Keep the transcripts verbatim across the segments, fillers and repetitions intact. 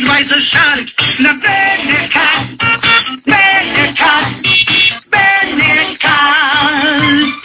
vais achar na Benecar, Benecar, Benecar.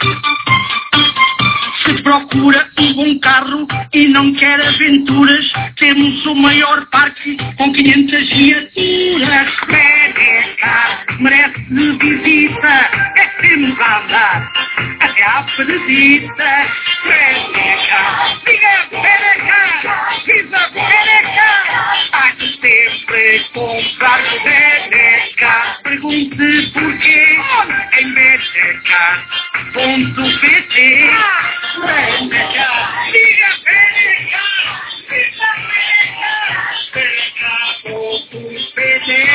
Se procura um bom carro e não quer aventuras, temos o maior parque com quinhentas viaturas. Benecar merece visita, é que temos a andar até à Pedrita. Benecar, diga Benecar, diga Benecar. Há que sempre comprar no Benecar. Pergunte porquê em benecar ponto pt. Benecar, diga Benecar, diga Benecar, Benecar ponto pt.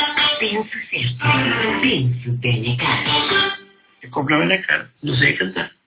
Penso certo. Penso Benecar. Eu compro a Benecar, não sei cantar.